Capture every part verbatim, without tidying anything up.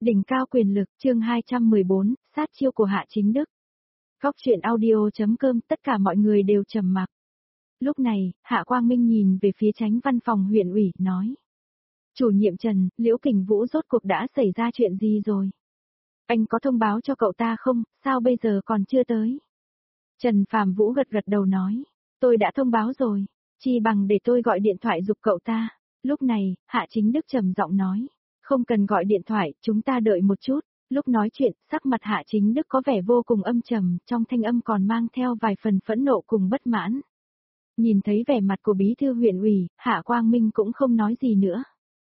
Đỉnh cao quyền lực, chương hai trăm mười bốn, sát chiêu của Hạ Chính Đức. Góc truyện audio.com, tất cả mọi người đều trầm mặc. Lúc này, Hạ Quang Minh nhìn về phía chánh văn phòng huyện ủy, nói. Chủ nhiệm Trần, Liễu Kình Vũ rốt cuộc đã xảy ra chuyện gì rồi? Anh có thông báo cho cậu ta không, sao bây giờ còn chưa tới? Trần Phạm Vũ gật gật đầu nói. Tôi đã thông báo rồi, chi bằng để tôi gọi điện thoại giục cậu ta. Lúc này, Hạ Chính Đức trầm giọng nói. Không cần gọi điện thoại, chúng ta đợi một chút. Lúc nói chuyện, sắc mặt Hạ Chính Đức có vẻ vô cùng âm trầm, trong thanh âm còn mang theo vài phần phẫn nộ cùng bất mãn. Nhìn thấy vẻ mặt của bí thư huyện ủy, Hạ Quang Minh cũng không nói gì nữa.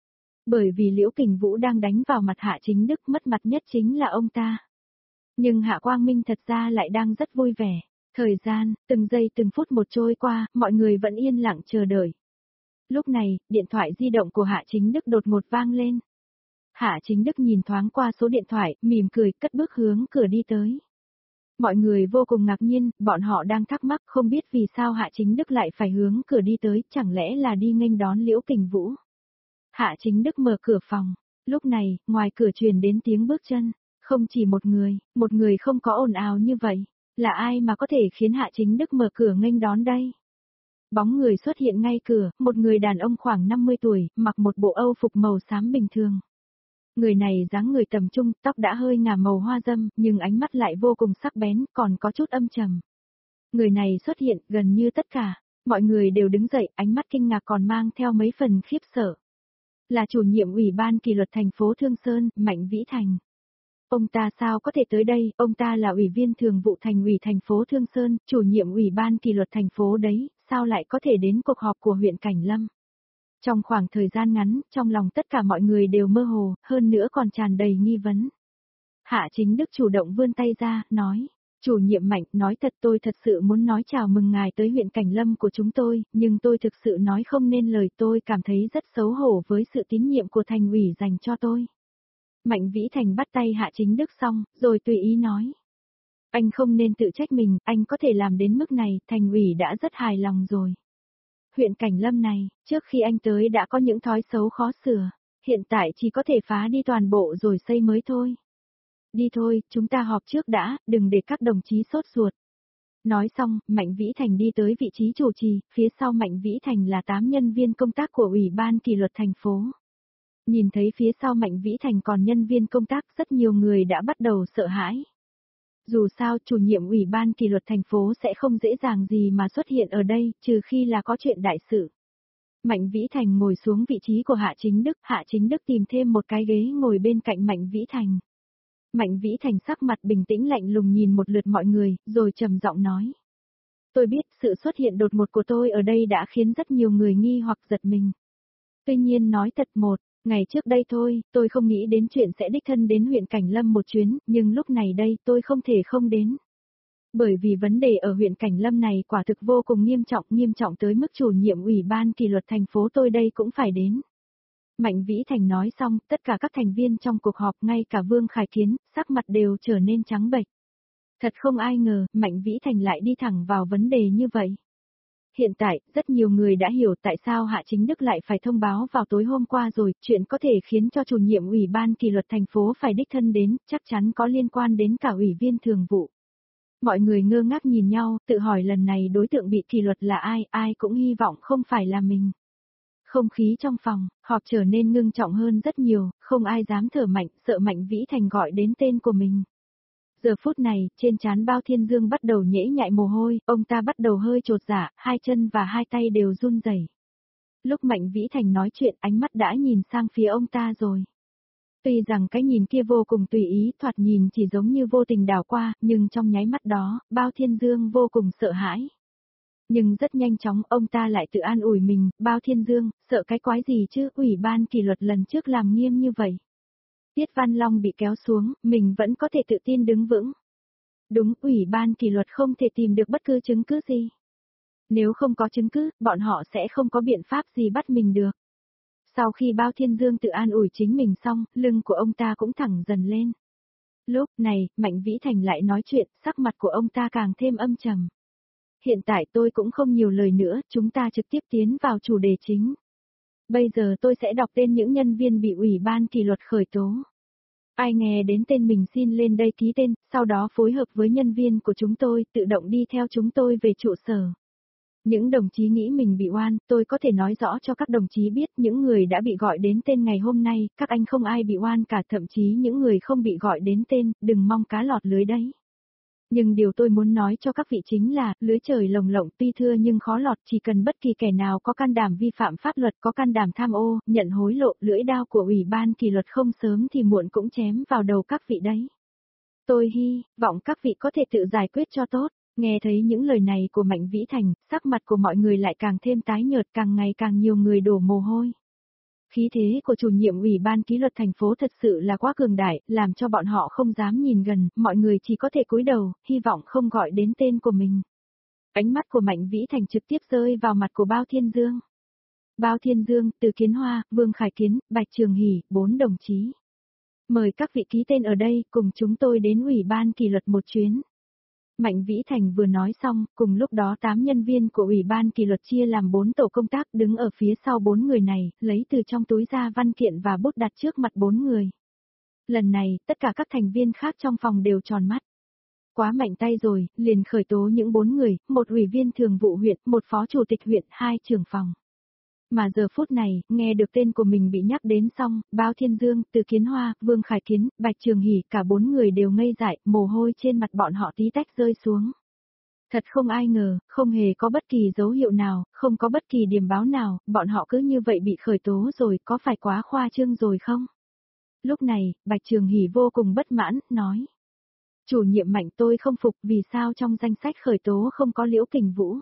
Bởi vì Liễu Kình Vũ đang đánh vào mặt Hạ Chính Đức, mất mặt nhất chính là ông ta. Nhưng Hạ Quang Minh thật ra lại đang rất vui vẻ. Thời gian, từng giây từng phút một trôi qua, mọi người vẫn yên lặng chờ đợi. Lúc này, điện thoại di động của Hạ Chính Đức đột ngột vang lên. Hạ Chính Đức nhìn thoáng qua số điện thoại, mỉm cười, cất bước hướng cửa đi tới. Mọi người vô cùng ngạc nhiên, bọn họ đang thắc mắc không biết vì sao Hạ Chính Đức lại phải hướng cửa đi tới, chẳng lẽ là đi nghênh đón Liễu Kình Vũ. Hạ Chính Đức mở cửa phòng, lúc này, ngoài cửa truyền đến tiếng bước chân, không chỉ một người, một người không có ồn ào như vậy, là ai mà có thể khiến Hạ Chính Đức mở cửa nghênh đón đây? Bóng người xuất hiện ngay cửa, một người đàn ông khoảng năm mươi tuổi, mặc một bộ âu phục màu xám bình thường. Người này dáng người tầm trung, tóc đã hơi ngả màu hoa dâm, nhưng ánh mắt lại vô cùng sắc bén, còn có chút âm trầm. Người này xuất hiện, gần như tất cả, mọi người đều đứng dậy, ánh mắt kinh ngạc còn mang theo mấy phần khiếp sợ. Là chủ nhiệm ủy ban kỷ luật thành phố Thương Sơn, Mạnh Vĩ Thành. Ông ta sao có thể tới đây, ông ta là ủy viên thường vụ thành ủy thành phố Thương Sơn, chủ nhiệm ủy ban kỷ luật thành phố đấy, sao lại có thể đến cuộc họp của huyện Cảnh Lâm? Trong khoảng thời gian ngắn, trong lòng tất cả mọi người đều mơ hồ, hơn nữa còn tràn đầy nghi vấn. Hạ Chính Đức chủ động vươn tay ra, nói, chủ nhiệm Mạnh, nói thật tôi thật sự muốn nói chào mừng ngài tới huyện Cảnh Lâm của chúng tôi, nhưng tôi thực sự nói không nên lời, tôi cảm thấy rất xấu hổ với sự tín nhiệm của thành ủy dành cho tôi. Mạnh Vĩ Thành bắt tay Hạ Chính Đức xong, rồi tùy ý nói. Anh không nên tự trách mình, anh có thể làm đến mức này, thành ủy đã rất hài lòng rồi. Huyện Cảnh Lâm này, trước khi anh tới đã có những thói xấu khó sửa, hiện tại chỉ có thể phá đi toàn bộ rồi xây mới thôi. Đi thôi, chúng ta họp trước đã, đừng để các đồng chí sốt ruột. Nói xong, Mạnh Vĩ Thành đi tới vị trí chủ trì, phía sau Mạnh Vĩ Thành là tám nhân viên công tác của Ủy ban kỷ luật thành phố. Nhìn thấy phía sau Mạnh Vĩ Thành còn nhân viên công tác, rất nhiều người đã bắt đầu sợ hãi. Dù sao, chủ nhiệm Ủy ban kỷ luật thành phố sẽ không dễ dàng gì mà xuất hiện ở đây, trừ khi là có chuyện đại sự. Mạnh Vĩ Thành ngồi xuống vị trí của Hạ Chính Đức, Hạ Chính Đức tìm thêm một cái ghế ngồi bên cạnh Mạnh Vĩ Thành. Mạnh Vĩ Thành sắc mặt bình tĩnh lạnh lùng nhìn một lượt mọi người, rồi trầm giọng nói. Tôi biết sự xuất hiện đột ngột của tôi ở đây đã khiến rất nhiều người nghi hoặc giật mình. Tuy nhiên nói thật một, ngày trước đây thôi, tôi không nghĩ đến chuyện sẽ đích thân đến huyện Cảnh Lâm một chuyến, nhưng lúc này đây tôi không thể không đến. Bởi vì vấn đề ở huyện Cảnh Lâm này quả thực vô cùng nghiêm trọng, nghiêm trọng tới mức chủ nhiệm ủy ban kỷ luật thành phố tôi đây cũng phải đến. Mạnh Vĩ Thành nói xong, tất cả các thành viên trong cuộc họp, ngay cả Vương Khải Kiến, sắc mặt đều trở nên trắng bệch. Thật không ai ngờ, Mạnh Vĩ Thành lại đi thẳng vào vấn đề như vậy. Hiện tại, rất nhiều người đã hiểu tại sao Hạ Chính Đức lại phải thông báo vào tối hôm qua rồi, chuyện có thể khiến cho chủ nhiệm ủy ban kỷ luật thành phố phải đích thân đến, chắc chắn có liên quan đến cả ủy viên thường vụ. Mọi người ngơ ngác nhìn nhau, tự hỏi lần này đối tượng bị kỷ luật là ai, ai cũng hy vọng không phải là mình. Không khí trong phòng, họp trở nên ngưng trọng hơn rất nhiều, không ai dám thở mạnh, sợ Mạnh Vĩ Thành gọi đến tên của mình. Giờ phút này, trên trán Bao Thiên Dương bắt đầu nhễ nhại mồ hôi, ông ta bắt đầu hơi chột dạ, hai chân và hai tay đều run rẩy. Lúc Mạnh Vĩ Thành nói chuyện, ánh mắt đã nhìn sang phía ông ta rồi. Tuy rằng cái nhìn kia vô cùng tùy ý, thoạt nhìn chỉ giống như vô tình đảo qua, nhưng trong nháy mắt đó, Bao Thiên Dương vô cùng sợ hãi. Nhưng rất nhanh chóng, ông ta lại tự an ủi mình, Bao Thiên Dương, sợ cái quái gì chứ, ủy ban kỷ luật lần trước làm nghiêm như vậy. Tiết Văn Long bị kéo xuống, mình vẫn có thể tự tin đứng vững. Đúng, ủy ban kỷ luật không thể tìm được bất cứ chứng cứ gì. Nếu không có chứng cứ, bọn họ sẽ không có biện pháp gì bắt mình được. Sau khi Bao Thiên Dương tự an ủi chính mình xong, lưng của ông ta cũng thẳng dần lên. Lúc này, Mạnh Vĩ Thành lại nói chuyện, sắc mặt của ông ta càng thêm âm trầm. Hiện tại tôi cũng không nhiều lời nữa, chúng ta trực tiếp tiến vào chủ đề chính. Bây giờ tôi sẽ đọc tên những nhân viên bị ủy ban kỷ luật khởi tố. Ai nghe đến tên mình xin lên đây ký tên, sau đó phối hợp với nhân viên của chúng tôi tự động đi theo chúng tôi về trụ sở. Những đồng chí nghĩ mình bị oan, tôi có thể nói rõ cho các đồng chí biết những người đã bị gọi đến tên ngày hôm nay, các anh không ai bị oan cả, thậm chí những người không bị gọi đến tên, đừng mong cá lọt lưới đấy. Nhưng điều tôi muốn nói cho các vị chính là, lưới trời lồng lộng tuy thưa nhưng khó lọt, chỉ cần bất kỳ kẻ nào có can đảm vi phạm pháp luật, có can đảm tham ô, nhận hối lộ, lưỡi đao của Ủy ban kỷ luật không sớm thì muộn cũng chém vào đầu các vị đấy. Tôi hy vọng các vị có thể tự giải quyết cho tốt. Nghe thấy những lời này của Mạnh Vĩ Thành, sắc mặt của mọi người lại càng thêm tái nhợt, càng ngày càng nhiều người đổ mồ hôi. Khí thế của chủ nhiệm Ủy ban kỷ luật thành phố thật sự là quá cường đại, làm cho bọn họ không dám nhìn gần, mọi người chỉ có thể cúi đầu, hy vọng không gọi đến tên của mình. Ánh mắt của Mạnh Vĩ Thành trực tiếp rơi vào mặt của Bao Thiên Dương. Bao Thiên Dương, Từ Kiến Hoa, Vương Khải Kiến, Bạch Trường Hỷ, bốn đồng chí. Mời các vị ký tên ở đây, cùng chúng tôi đến Ủy ban kỷ luật một chuyến. Mạnh Vĩ Thành vừa nói xong, cùng lúc đó tám nhân viên của Ủy ban kỷ luật chia làm bốn tổ công tác đứng ở phía sau bốn người này, lấy từ trong túi ra văn kiện và bút đặt trước mặt bốn người. Lần này, tất cả các thành viên khác trong phòng đều tròn mắt. Quá mạnh tay rồi, liền khởi tố những bốn người, một ủy viên thường vụ huyện, một phó chủ tịch huyện, hai trưởng phòng. Mà giờ phút này, nghe được tên của mình bị nhắc đến xong, Bao Thiên Dương, Từ Kiến Hoa, Vương Khải Kiến, Bạch Trường Hỷ, cả bốn người đều ngây dại, mồ hôi trên mặt bọn họ tí tách rơi xuống. Thật không ai ngờ, không hề có bất kỳ dấu hiệu nào, không có bất kỳ điểm báo nào, bọn họ cứ như vậy bị khởi tố rồi, có phải quá khoa trương rồi không? Lúc này, Bạch Trường Hỷ vô cùng bất mãn, nói. Chủ nhiệm Mạnh, tôi không phục vì sao trong danh sách khởi tố không có Liễu Kình Vũ.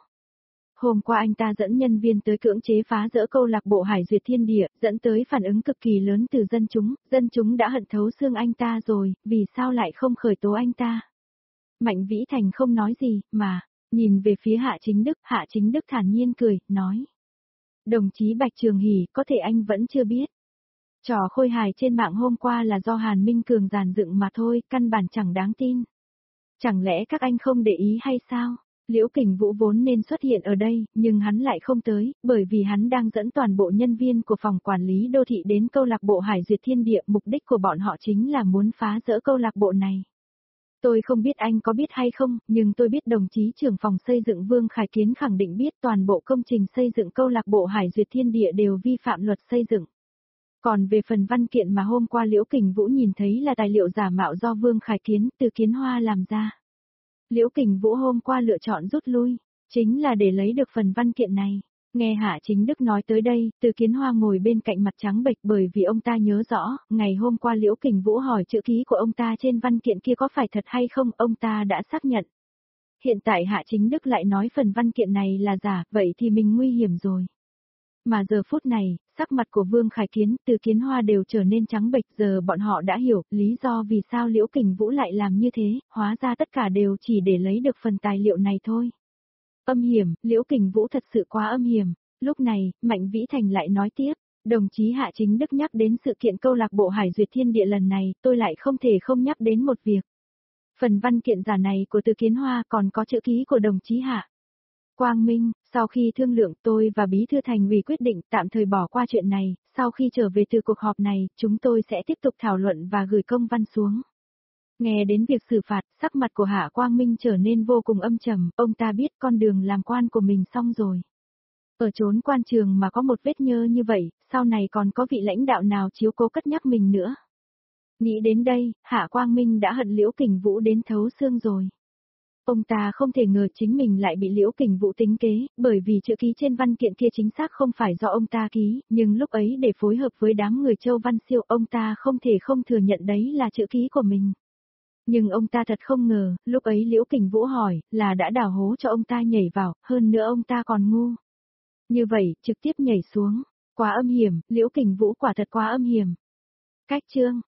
Hôm qua anh ta dẫn nhân viên tới cưỡng chế phá rỡ câu lạc bộ Hải Duyệt Thiên Địa, dẫn tới phản ứng cực kỳ lớn từ dân chúng, dân chúng đã hận thấu xương anh ta rồi, vì sao lại không khởi tố anh ta? Mạnh Vĩ Thành không nói gì, mà, nhìn về phía Hạ Chính Đức, Hạ Chính Đức thản nhiên cười, nói. Đồng chí Bạch Trường Hỷ, có thể anh vẫn chưa biết. Trò khôi hài trên mạng hôm qua là do Hàn Minh Cường dàn dựng mà thôi, căn bản chẳng đáng tin. Chẳng lẽ các anh không để ý hay sao? Liễu Kình Vũ vốn nên xuất hiện ở đây, nhưng hắn lại không tới, bởi vì hắn đang dẫn toàn bộ nhân viên của phòng quản lý đô thị đến câu lạc bộ Hải Duyệt Thiên Địa, mục đích của bọn họ chính là muốn phá rỡ câu lạc bộ này. Tôi không biết anh có biết hay không, nhưng tôi biết đồng chí trưởng phòng xây dựng Vương Khải Kiến khẳng định biết toàn bộ công trình xây dựng câu lạc bộ Hải Duyệt Thiên Địa đều vi phạm luật xây dựng. Còn về phần văn kiện mà hôm qua Liễu Kình Vũ nhìn thấy là tài liệu giả mạo do Vương Khải Kiến, Từ Kiến Hoa làm ra. Liễu Kình Vũ hôm qua lựa chọn rút lui, chính là để lấy được phần văn kiện này. Nghe Hạ Chính Đức nói tới đây, Từ Kiến Hoa ngồi bên cạnh mặt trắng bệch bởi vì ông ta nhớ rõ, ngày hôm qua Liễu Kình Vũ hỏi chữ ký của ông ta trên văn kiện kia có phải thật hay không, ông ta đã xác nhận. Hiện tại Hạ Chính Đức lại nói phần văn kiện này là giả, vậy thì mình nguy hiểm rồi. Mà giờ phút này, sắc mặt của Vương Khải Kiến, Từ Kiến Hoa đều trở nên trắng bệch, giờ bọn họ đã hiểu lý do vì sao Liễu Kình Vũ lại làm như thế, hóa ra tất cả đều chỉ để lấy được phần tài liệu này thôi. Âm hiểm, Liễu Kình Vũ thật sự quá âm hiểm. Lúc này, Mạnh Vĩ Thành lại nói tiếp, đồng chí Hạ Chính Đức nhắc đến sự kiện câu lạc bộ Hải Duyệt Thiên Địa lần này, tôi lại không thể không nhắc đến một việc. Phần văn kiện giả này của Từ Kiến Hoa còn có chữ ký của đồng chí Hạ Quang Minh. Sau khi thương lượng, tôi và Bí thư Thành ủy quyết định tạm thời bỏ qua chuyện này, sau khi trở về từ cuộc họp này, chúng tôi sẽ tiếp tục thảo luận và gửi công văn xuống. Nghe đến việc xử phạt, sắc mặt của Hạ Quang Minh trở nên vô cùng âm trầm, ông ta biết con đường làm quan của mình xong rồi. Ở chốn quan trường mà có một vết nhơ như vậy, sau này còn có vị lãnh đạo nào chiếu cố cất nhắc mình nữa. Nghĩ đến đây, Hạ Quang Minh đã hận Liễu Kình Vũ đến thấu xương rồi. Ông ta không thể ngờ chính mình lại bị Liễu Kình Vũ tính kế, bởi vì chữ ký trên văn kiện kia chính xác không phải do ông ta ký, nhưng lúc ấy để phối hợp với đám người Châu Văn Siêu, ông ta không thể không thừa nhận đấy là chữ ký của mình. Nhưng ông ta thật không ngờ, lúc ấy Liễu Kình Vũ hỏi, là đã đào hố cho ông ta nhảy vào, hơn nữa ông ta còn ngu. Như vậy, trực tiếp nhảy xuống. Quá âm hiểm, Liễu Kình Vũ quả thật quá âm hiểm. Cách chương